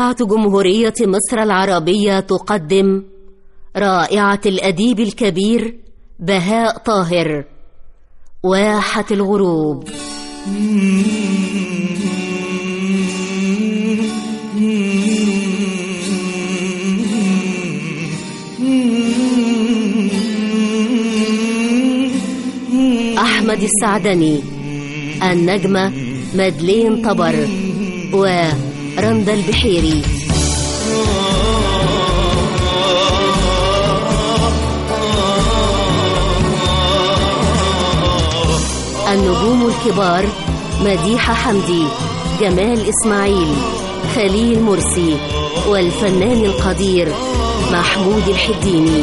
إذاعة جمهورية مصر العربية تقدم رائعة الأديب الكبير بهاء طاهر، واحة الغروب. أحمد السعدني، النجمة مدلين طبر ورندا البحيري. النجوم الكبار مديحة حمدي، جمال إسماعيل، خليل مرسي، والفنان القدير محمود الحديني.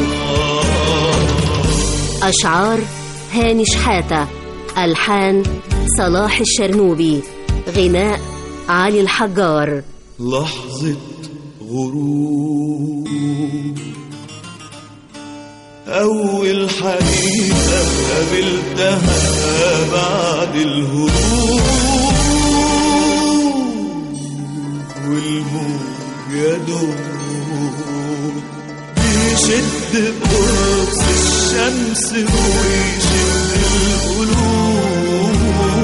أشعار هاني شحاتة، ألحان صلاح الشرنوبي، غناء علي الحجار. لحظة غروب، أول حقيقة قابلتها بعد الهروب، والموج يدوب بيشد قرص الشمس ويشد القلوب،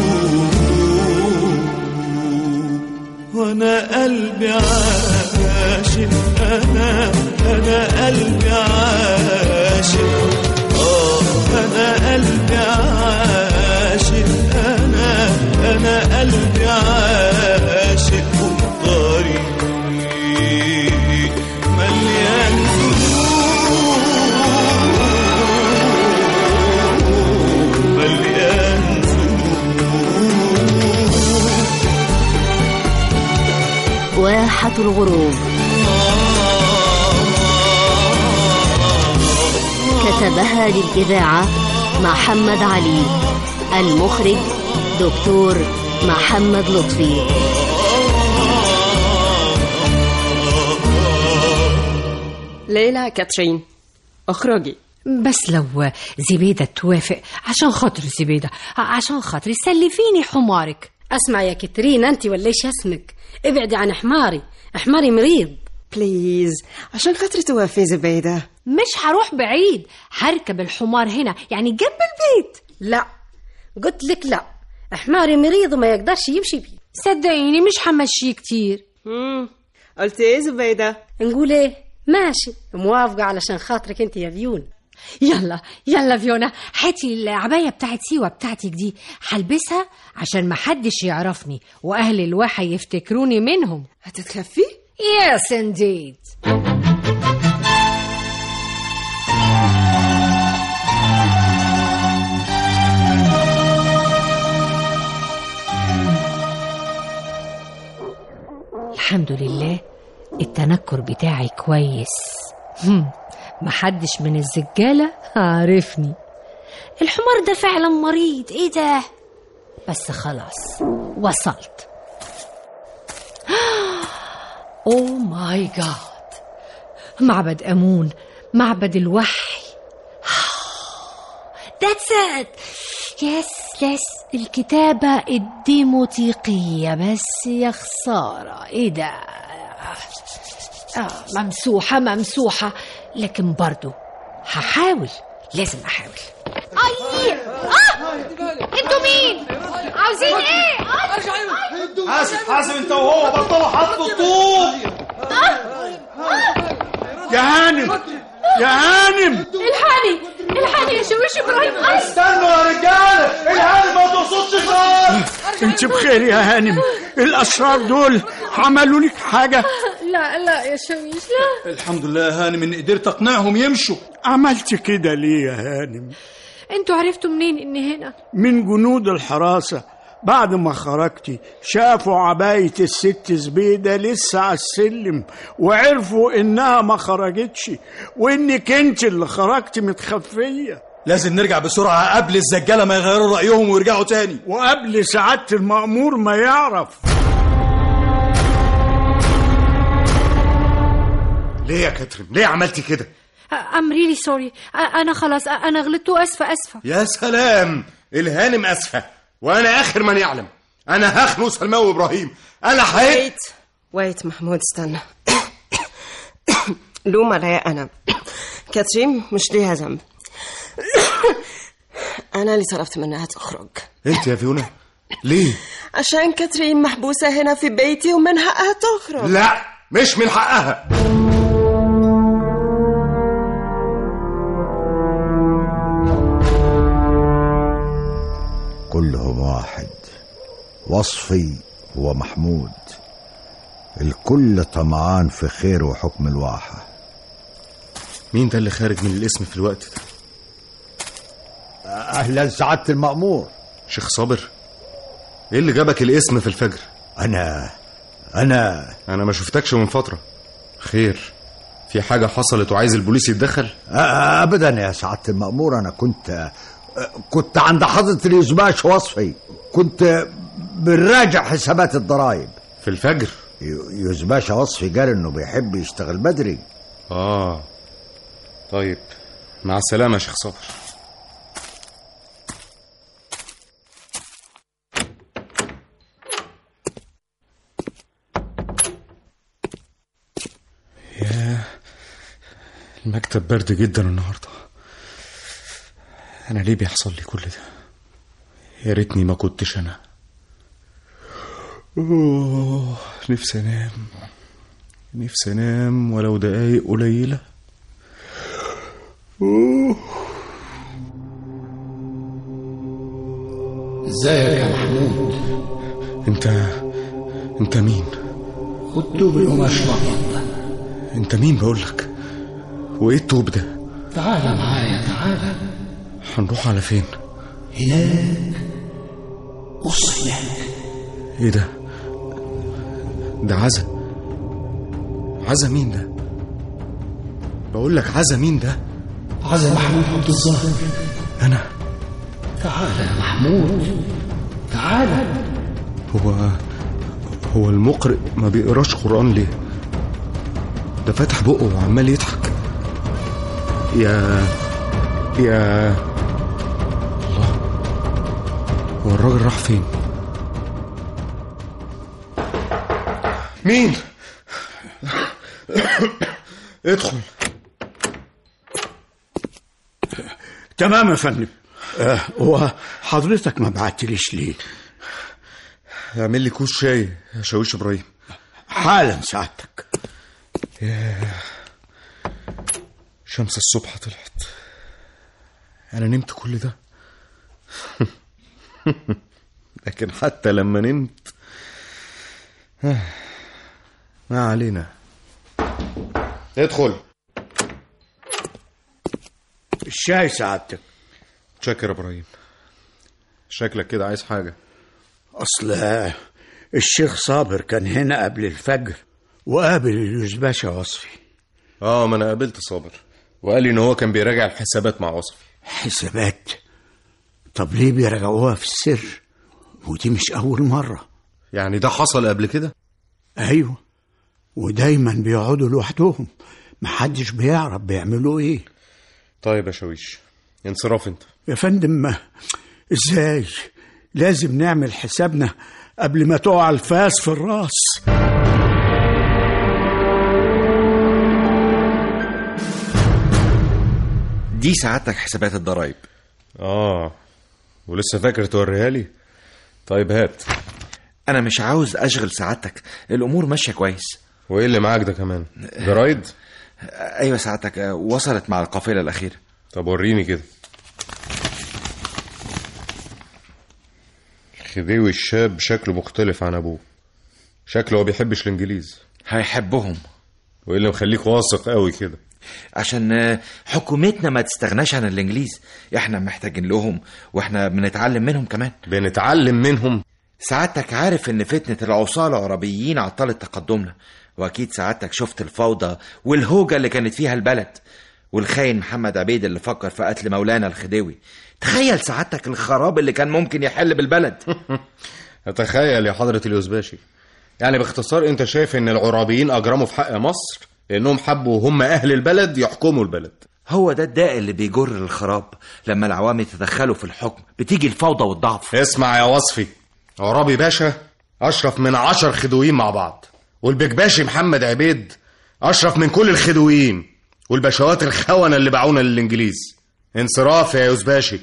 وانا قلبي عاشق، انا قلبي عاشق، انا قلبي عاشق، انا قلبي عاشق، والطريق مليان ذنوب، مليان ذنوب. واحة الغروب كتبها للإذاعة محمد علي، المخرج دكتور محمد لطفي. ليلى كاترين، اخرجي. بس لو زبيدة توافق، عشان خاطر زبيدة، عشان خاطر سلفيني حمارك. اسمع يا كاترين، انت ولا ايش اسمك؟ ابعدي عن حماري مريض. بليز عشان خاطر توافي زبيدة. مش هروح بعيد، هركب الحمار هنا يعني جنب البيت. لا قلت لك لا، حماري مريض وما يقدرش يمشي بيه. صدقيني مش همشيه كتير. قلت ايه زبيدة؟ نقول ايه؟ ماشي، موافقة علشان خاطرك انت يا فيونا. يلا فيونا، هاتي العباية بتاعت سيوة بتاعتك دي، هلبسها عشان محدش يعرفني واهل الواحة يفتكروني منهم. هتتخفي؟ Yes indeed. الحمد لله التنكر بتاعي كويس. محدش من الزجالة عارفني. الحمار ده فعلا مريض، ايه ده؟ بس خلاص وصلت. اوه ماي جاد، معبد امون، معبد الوحي. That's it. يس الكتابة الديموتيقية، بس يا خسارة ايه ده؟ ممسوحة، لكن برضو هحاول، لازم احاول. انتوا مين؟ عاوزين ايه؟ حاسب انت وهو، بطلوا حطوا الطوب. يا هانم الحاني يا شويش ابراهيم. استنوا يا رجاله، الهانم ما تقصدش خالص. انت بخير يا هانم؟ الاشرار دول عملوا لك حاجه؟ لا يا شويش، لا. الحمد لله يا هانم ان قدرت اقنعهم يمشوا. عملت كده ليه يا هانم؟ انتوا عرفتوا منين اني هنا؟ من جنود الحراسه، بعد ما خرجتي شافوا عباية الست زبيدة لسه على السلم، وعرفوا انها ما خرجتش، وانك انت اللي خرجتي متخفية. لازم نرجع بسرعة قبل الزجالة ما يغيروا رأيهم ويرجعوا تاني، وقبل سعادة المأمور ما يعرف. ليه يا كاترين؟ ليه عملتي كده؟ I'm really sorry. أنا خلاص، أنا غلطت وأسفة. يا سلام، الهانم أسفة وأنا آخر من يعلم. أنا هخنق سلمى وإبراهيم. أنا حيت وايت محمود استنى. لوم عليا أنا، كاترين مش ليها ذنب. أنا اللي طلبت منها تخرج. انت يا فيونا ليه؟ عشان كاترين محبوسة هنا في بيتي ومن حقها تخرج. لا مش من حقها. كلهم واحد، وصفي ومحمود، الكل طمعان في خير وحكم الواحة. مين ده اللي خارج من الاسم في الوقت ده؟ أهلا سعادة المأمور. شيخ صابر، ايه اللي جابك الاسم في الفجر؟ أنا ما شفتكش من فترة. خير، في حاجة حصلت وعايز البوليس يتدخل؟ أبدا يا سعادة المأمور، أنا كنت عند حضرة اليوزباش وصفي، كنت بنراجع حسابات الضرائب في الفجر. يوزباش وصفي قال إنه بيحب يشتغل بدري. طيب، مع السلامة يا شيخ صابر. المكتب برد جدا النهارده. انا ليه بيحصل لي كل ده؟ يا ريتني ما كنتش انا. نفسي انام ولو دقايق قليله. ازيك يا محمود؟ انت مين؟ خد توب القماش بطل. انت مين بقولك؟ وايه التوب ده؟ تعال معايا، تعال. هنروح على فين؟ هناك، بص هناك. ايه ده؟ ده عزا مين ده؟ بقولك عزا مين ده؟ عزا محمود عبد الظاهر. انا؟ تعال يا محمود، تعال. هو المقرئ ما بيقراش قرآن ليه؟ ده فتح بقه وعمال يضحك. يا الله، هو الراجل راح فين؟ مين؟ ادخل. تمام يا فندم. هو حضرتك ما بعتليش ليه؟ اعمل لي كوز شاي يا شاويش ابراهيم. حالا سعادتك. شمس الصبح طلعت. انا نمت كل ده؟ لكن حتى لما نمت ما علينا. ادخل. الشاي سعادتك. شكر يا ابراهيم. شكلك كده عايز حاجة. اصل الشيخ صابر كان هنا قبل الفجر وقابل اليوزباشا وصفي. ما انا قابلت صابر وقال لي ان هو كان بيراجع الحسابات مع وصفي. حسابات؟ طب ليه بيراجعوها في السر؟ ودي مش اول مرة. يعني ده حصل قبل كده؟ ايوه، ودايما بيقعدوا لوحدهم، محدش بيعرف بيعملوا ايه. طيب يا شاويش، انصراف انت. يا فندم، ازاي؟ لازم نعمل حسابنا قبل ما تقع الفاس في الراس. دي سعادتك حسابات الضرايب. ولسه فاكر توريها لي؟ طيب هات. انا مش عاوز اشغل سعادتك، الامور ماشيه كويس. وايه اللي معاك ده كمان؟ جرايد؟ ايوه سعادتك، وصلت مع القافله الاخيره. طب وريني كده. الخديوي الشاب شكله مختلف عن ابوه. شكله هو بيحبش الانجليز. هيحبهم. وايه اللي مخليك واثق قوي كده؟ عشان حكومتنا ما تستغناش عن الانجليز، احنا محتاجين لهم واحنا بنتعلم منهم كمان. بنتعلم منهم؟ سعادتك عارف ان فتنة العصاة العربيين عطلت تقدمنا، واكيد سعادتك شفت الفوضى والهوجة اللي كانت فيها البلد، والخاين محمد عبيد اللي فكر في قتل مولانا الخديوي. تخيل سعادتك الخراب اللي كان ممكن يحل بالبلد. اتخيل يا حضرة اليوزباشي. يعني باختصار انت شايف ان العرابيين اجرموا في حق مصر لانهم حبوا هم اهل البلد يحكموا البلد. هو ده الداء اللي بيجر الخراب. لما العوام يتدخلوا في الحكم بتيجي الفوضى والضعف. اسمع يا وصفي، عرابي باشا اشرف من 10 خديويين مع بعض، والبكباشي محمد عبيد أشرف من كل الخدويين والبشوات الخونة اللي باعونا للإنجليز. انصراف يا يوزباشي.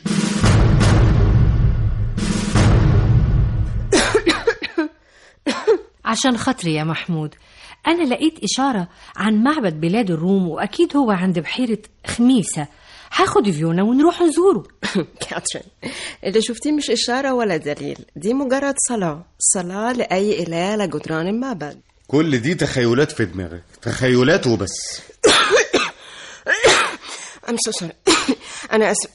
عشان خاطري يا محمود، أنا لقيت إشارة عن معبد بلاد الروم، وأكيد هو عند بحيرة خميسة. هاخد فيونا ونروح نزوره. كاترين، اللي شفتيه مش إشارة ولا دليل، دي مجرد صلاة لأي إله لجدران المعبد. كل دي تخيلات في دماغك، تخيلات وبس. I'm so sorry. أنا أسف.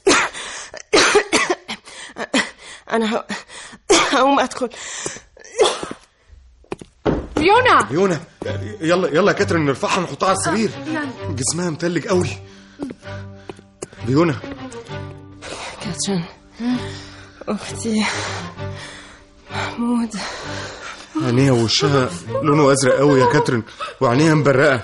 أنا هقوم أدخل. فيونا يلا يا كاترين، نرفعها ونحطها على السرير. جسمها متلج قوي. فيونا. كاترين أختي محمود، عينيها ووشها لونه أزرق قوي يا كاترين، وعينيها مبرقة.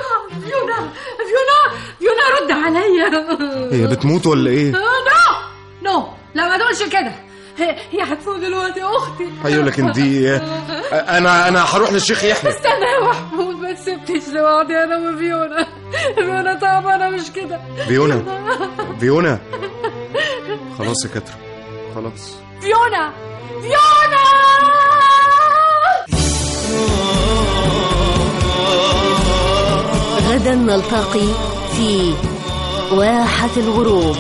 فيونا رد عليا. هي بتموت ولا ايه؟ نو لا، ما تقولش كده. هي هتموت دلوقتي يا اختي. ايوه لكن دي انا هروح للشيخ يحيى. استنى يا محمود، ما تسيبنيش لوحدي انا وفيونا. فيونا تعبانه مش كده. فيونا خلاص يا كاترين، خلاص. فيونا غدا نلتقي في واحة الغروب.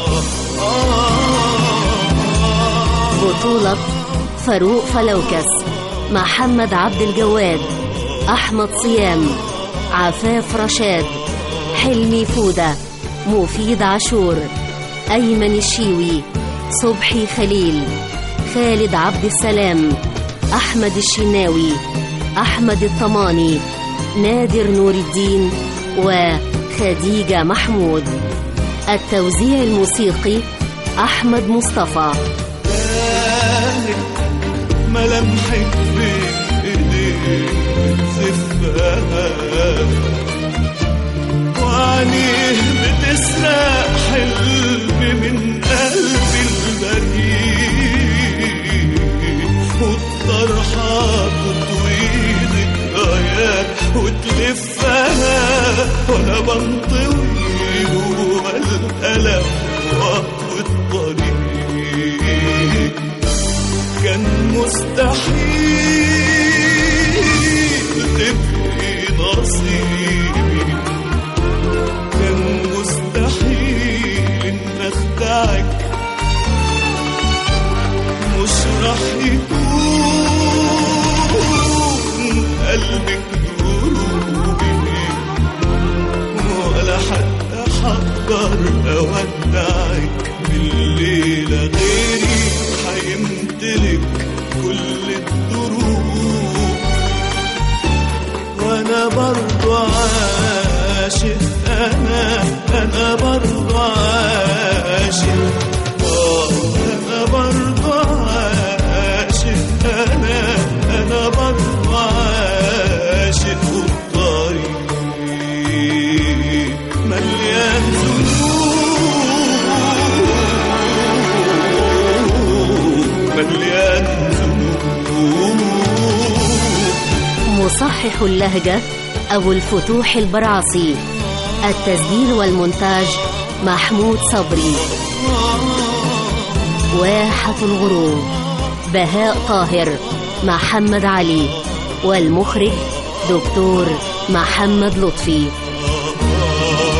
بطولة فاروق فلوكس، محمد عبد الجواد، أحمد صيام، عفاف رشاد، حلمي فودة، مفيد عاشور، أيمن الشيوي، صبحي خليل، خالد عبد السلام، أحمد الشناوي، أحمد الطماني، نادر نور الدين، وخديجة محمود. التوزيع الموسيقي أحمد مصطفى. ملامحك بإيديك بتزفها، وعينيه بتسرق حلم من قلبي البريء، والطرحة تطوي ذكريات وتلفها، وأنا بنطوي جوا الألم وأطوي الطريق. كان مستحيل تبقي نصيبي، كان مستحيل إن أخدعك، مش رح يكون قلبك دروبي، ولا حتى حقدر أودعك بالليلة غيري هيمتلك كل الدروب. وانا برضو عاشق، انا برضو عاشق، انا برضو عاشق، انا برضو عاشق، والطريق مليان مصحح اللهجة أبو الفتوح البرعصي. التسجيل والمونتاج محمود صبري. واحة الغروب بهاء طاهر، محمد علي، والمخرج دكتور محمد لطفي.